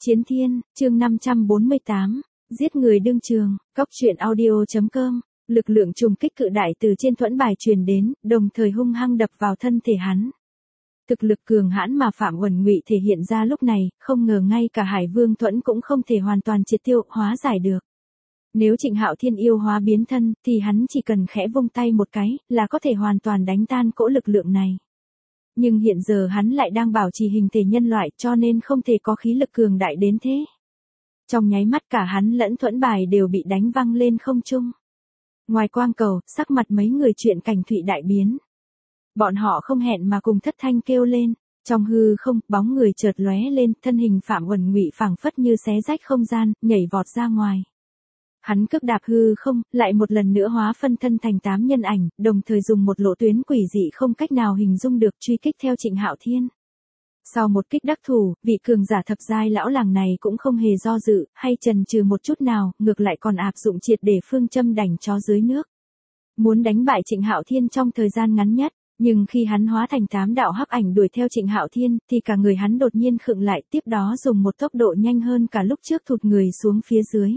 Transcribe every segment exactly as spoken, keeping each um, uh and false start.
Chiến Thiên, chương năm trăm bốn mươi tám, giết người đương trường, cóc truyện audio.com, lực lượng trùng kích cự đại từ trên thuẫn bài truyền đến, đồng thời hung hăng đập vào thân thể hắn. Thực lực cường hãn mà Phạm Uẩn Ngụy thể hiện ra lúc này, không ngờ ngay cả Hải Vương thuẫn cũng không thể hoàn toàn triệt tiêu, hóa giải được. Nếu Trịnh Hạo Thiên yêu hóa biến thân, thì hắn chỉ cần khẽ vung tay một cái, là có thể hoàn toàn đánh tan cỗ lực lượng này. Nhưng hiện giờ hắn lại đang bảo trì hình thể nhân loại cho nên không thể có khí lực cường đại đến thế. Trong nháy mắt cả hắn lẫn thuẫn bài đều bị đánh văng lên không trung. Ngoài quang cầu, sắc mặt mấy người chuyện cảnh thụy đại biến. Bọn họ không hẹn mà cùng thất thanh kêu lên. Trong hư không, bóng người chợt lóe lên, thân hình Phạm Uẩn Ngụy phảng phất như xé rách không gian, nhảy vọt ra ngoài. Hắn cước đạp hư không, lại một lần nữa hóa phân thân thành tám nhân ảnh, đồng thời dùng một lộ tuyến quỷ dị không cách nào hình dung được truy kích theo Trịnh Hạo Thiên. Sau một kích đắc thủ, vị cường giả thập giai lão làng này cũng không hề do dự, hay chần chừ một chút nào, ngược lại còn áp dụng triệt để phương châm đành chó dưới nước. Muốn đánh bại Trịnh Hạo Thiên trong thời gian ngắn nhất, nhưng khi hắn hóa thành tám đạo hắc ảnh đuổi theo Trịnh Hạo Thiên, thì cả người hắn đột nhiên khựng lại, tiếp đó dùng một tốc độ nhanh hơn cả lúc trước thụt người xuống phía dưới.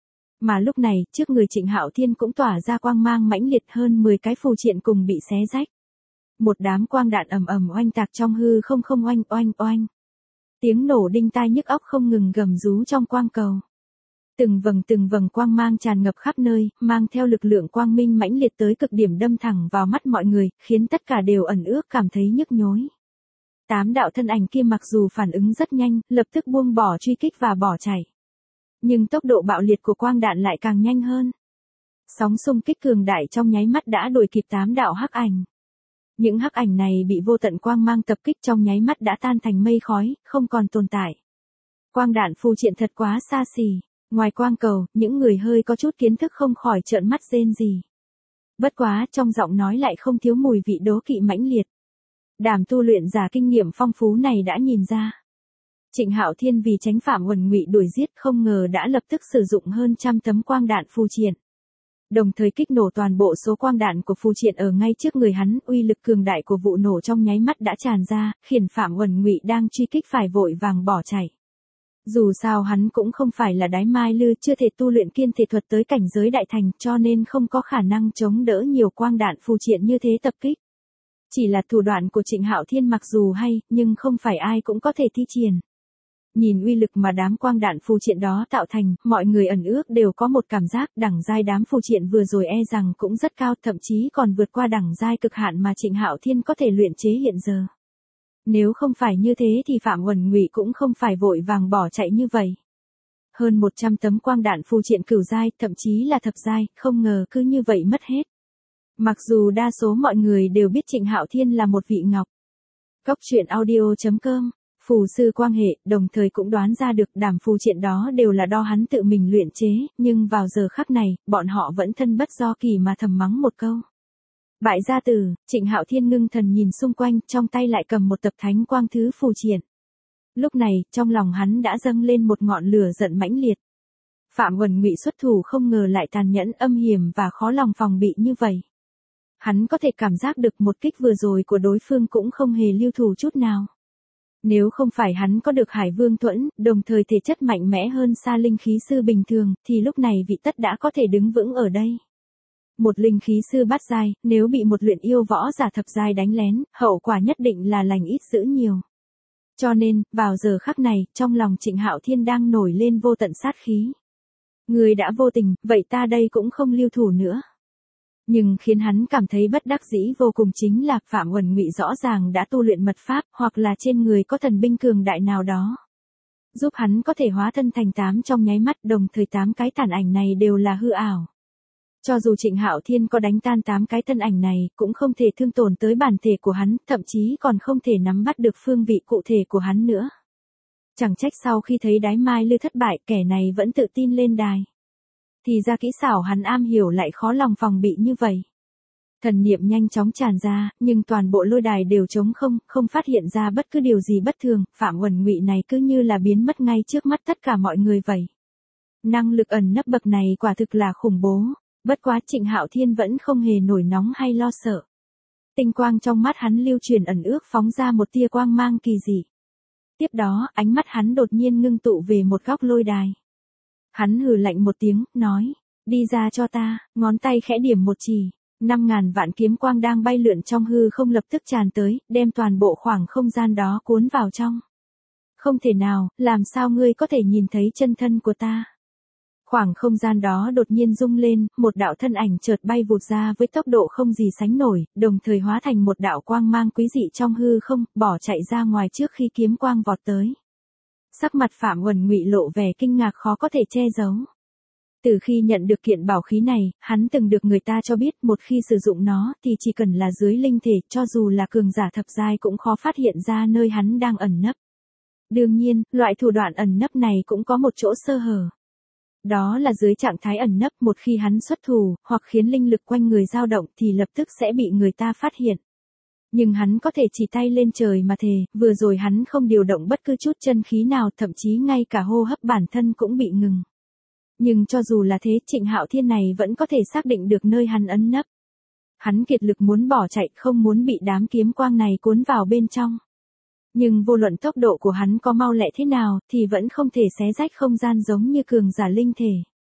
Mà lúc này, trước người Trịnh Hạo Thiên cũng tỏa ra quang mang mãnh liệt, hơn mười cái phù triện cùng bị xé rách. Một đám quang đạn ầm ầm oanh tạc trong hư không không oanh oanh oanh. Tiếng nổ đinh tai nhức óc không ngừng gầm rú trong quang cầu. Từng vầng từng vầng quang mang tràn ngập khắp nơi, mang theo lực lượng quang minh mãnh liệt tới cực điểm đâm thẳng vào mắt mọi người, khiến tất cả đều ẩn ước cảm thấy nhức nhối. Tám đạo thân ảnh kia mặc dù phản ứng rất nhanh, lập tức buông bỏ truy kích và bỏ chạy. Nhưng tốc độ bạo liệt của quang đạn lại càng nhanh hơn. Sóng xung kích cường đại trong nháy mắt đã đuổi kịp tám đạo hắc ảnh. Những hắc ảnh này bị vô tận quang mang tập kích trong nháy mắt đã tan thành mây khói, không còn tồn tại. Quang đạn phù triện thật quá xa xỉ. Ngoài quang cầu, những người hơi có chút kiến thức không khỏi trợn mắt rên rỉ. Bất quá, trong giọng nói lại không thiếu mùi vị đố kỵ mãnh liệt. Đàm tu luyện giả kinh nghiệm phong phú này đã nhìn ra. Trịnh Hạo Thiên vì tránh Phạm Uẩn Ngụy đuổi giết không ngờ đã lập tức sử dụng hơn trăm tấm quang đạn phù triện. Đồng thời kích nổ toàn bộ số quang đạn của phù triện ở ngay trước người hắn, uy lực cường đại của vụ nổ trong nháy mắt đã tràn ra, khiến Phạm Uẩn Ngụy đang truy kích phải vội vàng bỏ chạy. Dù sao hắn cũng không phải là đái mai lư, chưa thể tu luyện kiên thể thuật tới cảnh giới đại thành, cho nên không có khả năng chống đỡ nhiều quang đạn phù triện như thế tập kích. Chỉ là thủ đoạn của Trịnh Hạo Thiên mặc dù hay, nhưng không phải ai cũng có thể thi triển. Nhìn uy lực mà đám quang đạn phù triện đó tạo thành, mọi người ẩn ước đều có một cảm giác đẳng giai đám phù triện vừa rồi e rằng cũng rất cao, thậm chí còn vượt qua đẳng giai cực hạn mà Trịnh Hạo Thiên có thể luyện chế hiện giờ. Nếu không phải như thế thì Phạm Uẩn Ngụy cũng không phải vội vàng bỏ chạy như vậy. Hơn một trăm tấm quang đạn phù triện cửu giai, thậm chí là thập giai, không ngờ cứ như vậy mất hết. Mặc dù đa số mọi người đều biết Trịnh Hạo Thiên là một vị ngọc. Cóc truyện audio.com, phù sư quang hệ, đồng thời cũng đoán ra được đám phù triện đó đều là do hắn tự mình luyện chế, nhưng vào giờ khắc này, bọn họ vẫn thân bất do kỳ mà thầm mắng một câu. Bại gia tử. Trịnh Hạo Thiên ngưng thần nhìn xung quanh, trong tay lại cầm một tập thánh quang thứ phù triện. Lúc này, trong lòng hắn đã dâng lên một ngọn lửa giận mãnh liệt. Phạm Uẩn Ngụy xuất thủ không ngờ lại tàn nhẫn, âm hiểm và khó lòng phòng bị như vậy. Hắn có thể cảm giác được một kích vừa rồi của đối phương cũng không hề lưu thủ chút nào. Nếu không phải hắn có được Hải Vương thuẫn, đồng thời thể chất mạnh mẽ hơn xa linh khí sư bình thường, thì lúc này vị tất đã có thể đứng vững ở đây. Một linh khí sư bát giai, nếu bị một luyện yêu võ giả thập giai đánh lén, hậu quả nhất định là lành ít dữ nhiều. Cho nên, vào giờ khắc này, trong lòng Trịnh Hạo Thiên đang nổi lên vô tận sát khí. Người đã vô tình, vậy ta đây cũng không lưu thủ nữa. Nhưng khiến hắn cảm thấy bất đắc dĩ vô cùng chính là Phạm Uẩn Ngụy rõ ràng đã tu luyện mật pháp, hoặc là trên người có thần binh cường đại nào đó. Giúp hắn có thể hóa thân thành tám trong nháy mắt, đồng thời tám cái tàn ảnh này đều là hư ảo. Cho dù Trịnh Hạo Thiên có đánh tan tám cái thân ảnh này, cũng không thể thương tổn tới bản thể của hắn, thậm chí còn không thể nắm bắt được phương vị cụ thể của hắn nữa. Chẳng trách sau khi thấy đái mai lư thất bại, kẻ này vẫn tự tin lên đài. Thì ra kỹ xảo hắn am hiểu lại khó lòng phòng bị như vậy. Thần niệm nhanh chóng tràn ra, nhưng toàn bộ lôi đài đều trống không, không phát hiện ra bất cứ điều gì bất thường, Phạm Uẩn Ngụy này cứ như là biến mất ngay trước mắt tất cả mọi người vậy. Năng lực ẩn nấp bậc này quả thực là khủng bố. Bất quá Trịnh Hạo Thiên vẫn không hề nổi nóng hay lo sợ. Tinh quang trong mắt hắn lưu truyền ẩn ước phóng ra một tia quang mang kỳ dị. Tiếp đó, ánh mắt hắn đột nhiên ngưng tụ về một góc lôi đài. Hắn hừ lạnh một tiếng, nói, đi ra cho ta, ngón tay khẽ điểm một chỉ. Năm ngàn vạn kiếm quang đang bay lượn trong hư không lập tức tràn tới, đem toàn bộ khoảng không gian đó cuốn vào trong. Không thể nào, làm sao ngươi có thể nhìn thấy chân thân của ta? Khoảng không gian đó đột nhiên rung lên, một đạo thân ảnh chợt bay vụt ra với tốc độ không gì sánh nổi, đồng thời hóa thành một đạo quang mang quý dị trong hư không, bỏ chạy ra ngoài trước khi kiếm quang vọt tới. Sắc mặt Phạm Uẩn Ngụy lộ vẻ kinh ngạc khó có thể che giấu. Từ khi nhận được kiện bảo khí này, hắn từng được người ta cho biết một khi sử dụng nó thì chỉ cần là dưới linh thể, cho dù là cường giả thập giai cũng khó phát hiện ra nơi hắn đang ẩn nấp. Đương nhiên, loại thủ đoạn ẩn nấp này cũng có một chỗ sơ hở. Đó là dưới trạng thái ẩn nấp, một khi hắn xuất thủ, hoặc khiến linh lực quanh người dao động thì lập tức sẽ bị người ta phát hiện. Nhưng hắn có thể chỉ tay lên trời mà thề, vừa rồi hắn không điều động bất cứ chút chân khí nào, thậm chí ngay cả hô hấp bản thân cũng bị ngừng. Nhưng cho dù là thế, Trịnh Hạo Thiên này vẫn có thể xác định được nơi hắn ẩn nấp. Hắn kiệt lực muốn bỏ chạy, không muốn bị đám kiếm quang này cuốn vào bên trong. Nhưng vô luận tốc độ của hắn có mau lẹ thế nào, thì vẫn không thể xé rách không gian giống như cường giả linh thể.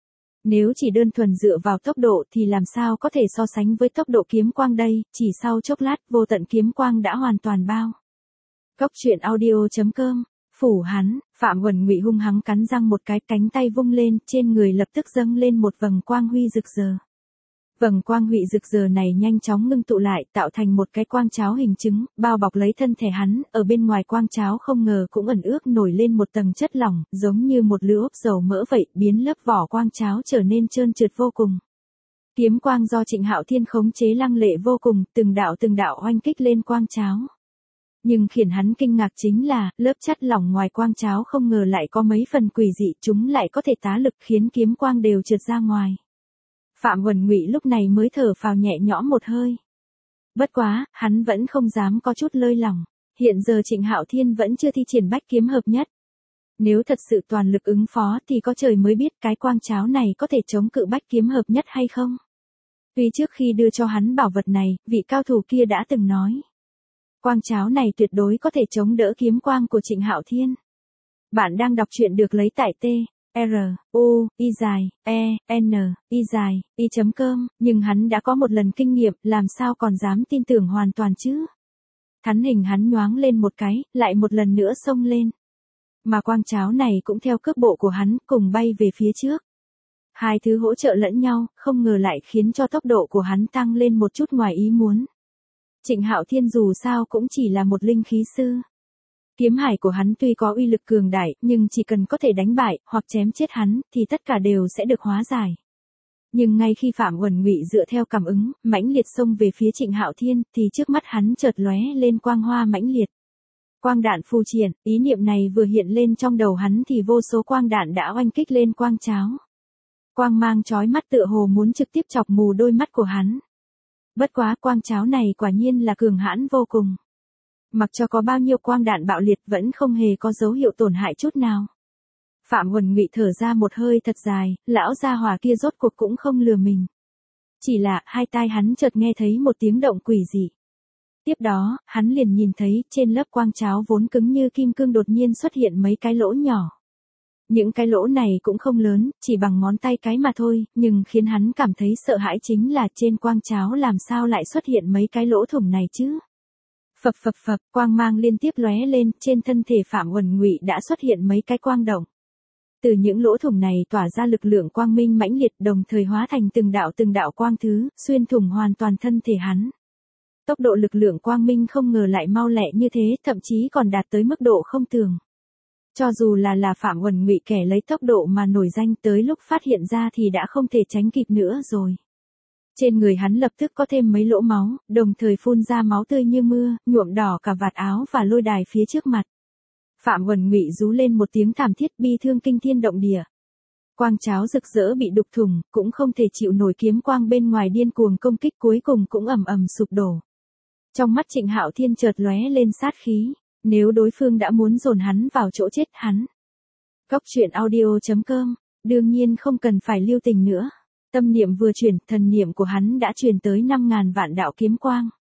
Nếu chỉ đơn thuần dựa vào tốc độ thì làm sao có thể so sánh với tốc độ kiếm quang đây, chỉ sau chốc lát vô tận kiếm quang đã hoàn toàn bao. Cốc truyện audio chấm com, phủ hắn, Phạm Uẩn Ngụy hung hăng cắn răng một cái, cánh tay vung lên, trên người lập tức dâng lên một vầng quang huy rực rỡ. Vầng quang huy rực rỡ này nhanh chóng ngưng tụ lại, tạo thành một cái quang cháo hình trứng, bao bọc lấy thân thể hắn, ở bên ngoài quang cháo không ngờ cũng ẩn ước nổi lên một tầng chất lỏng, giống như một lửa ốp dầu mỡ vậy, biến lớp vỏ quang cháo trở nên trơn trượt vô cùng. Kiếm quang do Trịnh Hạo Thiên khống chế lăng lệ vô cùng, từng đạo từng đạo oanh kích lên quang cháo. Nhưng khiến hắn kinh ngạc chính là, lớp chất lỏng ngoài quang cháo không ngờ lại có mấy phần quỷ dị, chúng lại có thể tá lực khiến kiếm quang đều trượt ra ngoài. Phạm Uẩn Ngụy lúc này mới thở phào nhẹ nhõm một hơi. Bất quá, hắn vẫn không dám có chút lơi lỏng. Hiện giờ Trịnh Hạo Thiên vẫn chưa thi triển bách kiếm hợp nhất. Nếu thật sự toàn lực ứng phó thì có trời mới biết cái quang cháo này có thể chống cự bách kiếm hợp nhất hay không. Tuy trước khi đưa cho hắn bảo vật này, vị cao thủ kia đã từng nói. Quang cháo này tuyệt đối có thể chống đỡ kiếm quang của Trịnh Hạo Thiên. Bạn đang đọc truyện được lấy tại T. R, U, I dài, E, N, I dài, I chấm com, nhưng hắn đã có một lần kinh nghiệm, làm sao còn dám tin tưởng hoàn toàn chứ? Thắn hình hắn nhoáng lên một cái, lại một lần nữa xông lên. Mà quang cháo này cũng theo cước bộ của hắn, cùng bay về phía trước. Hai thứ hỗ trợ lẫn nhau, không ngờ lại khiến cho tốc độ của hắn tăng lên một chút ngoài ý muốn. Trịnh Hạo Thiên dù sao cũng chỉ là một linh khí sư. Kiếm hải của hắn tuy có uy lực cường đại, nhưng chỉ cần có thể đánh bại, hoặc chém chết hắn, thì tất cả đều sẽ được hóa giải. Nhưng ngay khi Phạm Uẩn Ngụy dựa theo cảm ứng, mãnh liệt xông về phía Trịnh Hạo Thiên, thì trước mắt hắn chợt lóe lên quang hoa mãnh liệt. Quang đạn phù triển, ý niệm này vừa hiện lên trong đầu hắn thì vô số quang đạn đã oanh kích lên quang cháo. Quang mang chói mắt tựa hồ muốn trực tiếp chọc mù đôi mắt của hắn. Bất quá quang cháo này quả nhiên là cường hãn vô cùng. Mặc cho có bao nhiêu quang đạn bạo liệt vẫn không hề có dấu hiệu tổn hại chút nào. Phạm Uẩn Ngụy thở ra một hơi thật dài, lão gia hỏa kia rốt cuộc cũng không lừa mình. Chỉ là hai tai hắn chợt nghe thấy một tiếng động quỷ dị. Tiếp đó, hắn liền nhìn thấy trên lớp quang cháo vốn cứng như kim cương đột nhiên xuất hiện mấy cái lỗ nhỏ. Những cái lỗ này cũng không lớn, chỉ bằng ngón tay cái mà thôi, nhưng khiến hắn cảm thấy sợ hãi chính là trên quang cháo làm sao lại xuất hiện mấy cái lỗ thủng này chứ. Phập phập phập, quang mang liên tiếp lóe lên, trên thân thể Phạm Uẩn Ngụy đã xuất hiện mấy cái quang động. Từ những lỗ thủng này tỏa ra lực lượng quang minh mãnh liệt, đồng thời hóa thành từng đạo từng đạo quang thứ, xuyên thủng hoàn toàn thân thể hắn. Tốc độ lực lượng quang minh không ngờ lại mau lẹ như thế, thậm chí còn đạt tới mức độ không tưởng. Cho dù là là Phạm Uẩn Ngụy kẻ lấy tốc độ mà nổi danh, tới lúc phát hiện ra thì đã không thể tránh kịp nữa rồi. Trên người hắn lập tức có thêm mấy lỗ máu, đồng thời phun ra máu tươi như mưa, nhuộm đỏ cả vạt áo và lôi đài phía trước mặt. Phạm Uẩn Ngụy rú lên một tiếng thảm thiết bi thương kinh thiên động địa. Quang cháo rực rỡ bị đục thủng, cũng không thể chịu nổi kiếm quang bên ngoài điên cuồng công kích, cuối cùng cũng ầm ầm sụp đổ. Trong mắt Trịnh Hạo Thiên chợt lóe lên sát khí, nếu đối phương đã muốn dồn hắn vào chỗ chết hắn. Cốc truyện audio chấm com, đương nhiên không cần phải lưu tình nữa. Tâm niệm vừa chuyển, thần niệm của hắn đã truyền tới năm ngàn vạn đạo kiếm quang.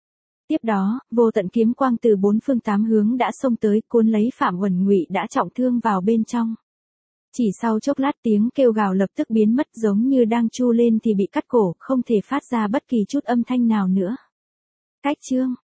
Tiếp đó, vô tận kiếm quang từ bốn phương tám hướng đã xông tới, cuốn lấy Phạm Uẩn Ngụy đã trọng thương vào bên trong. Chỉ sau chốc lát tiếng kêu gào lập tức biến mất, giống như đang tru lên thì bị cắt cổ, không thể phát ra bất kỳ chút âm thanh nào nữa. Cách chương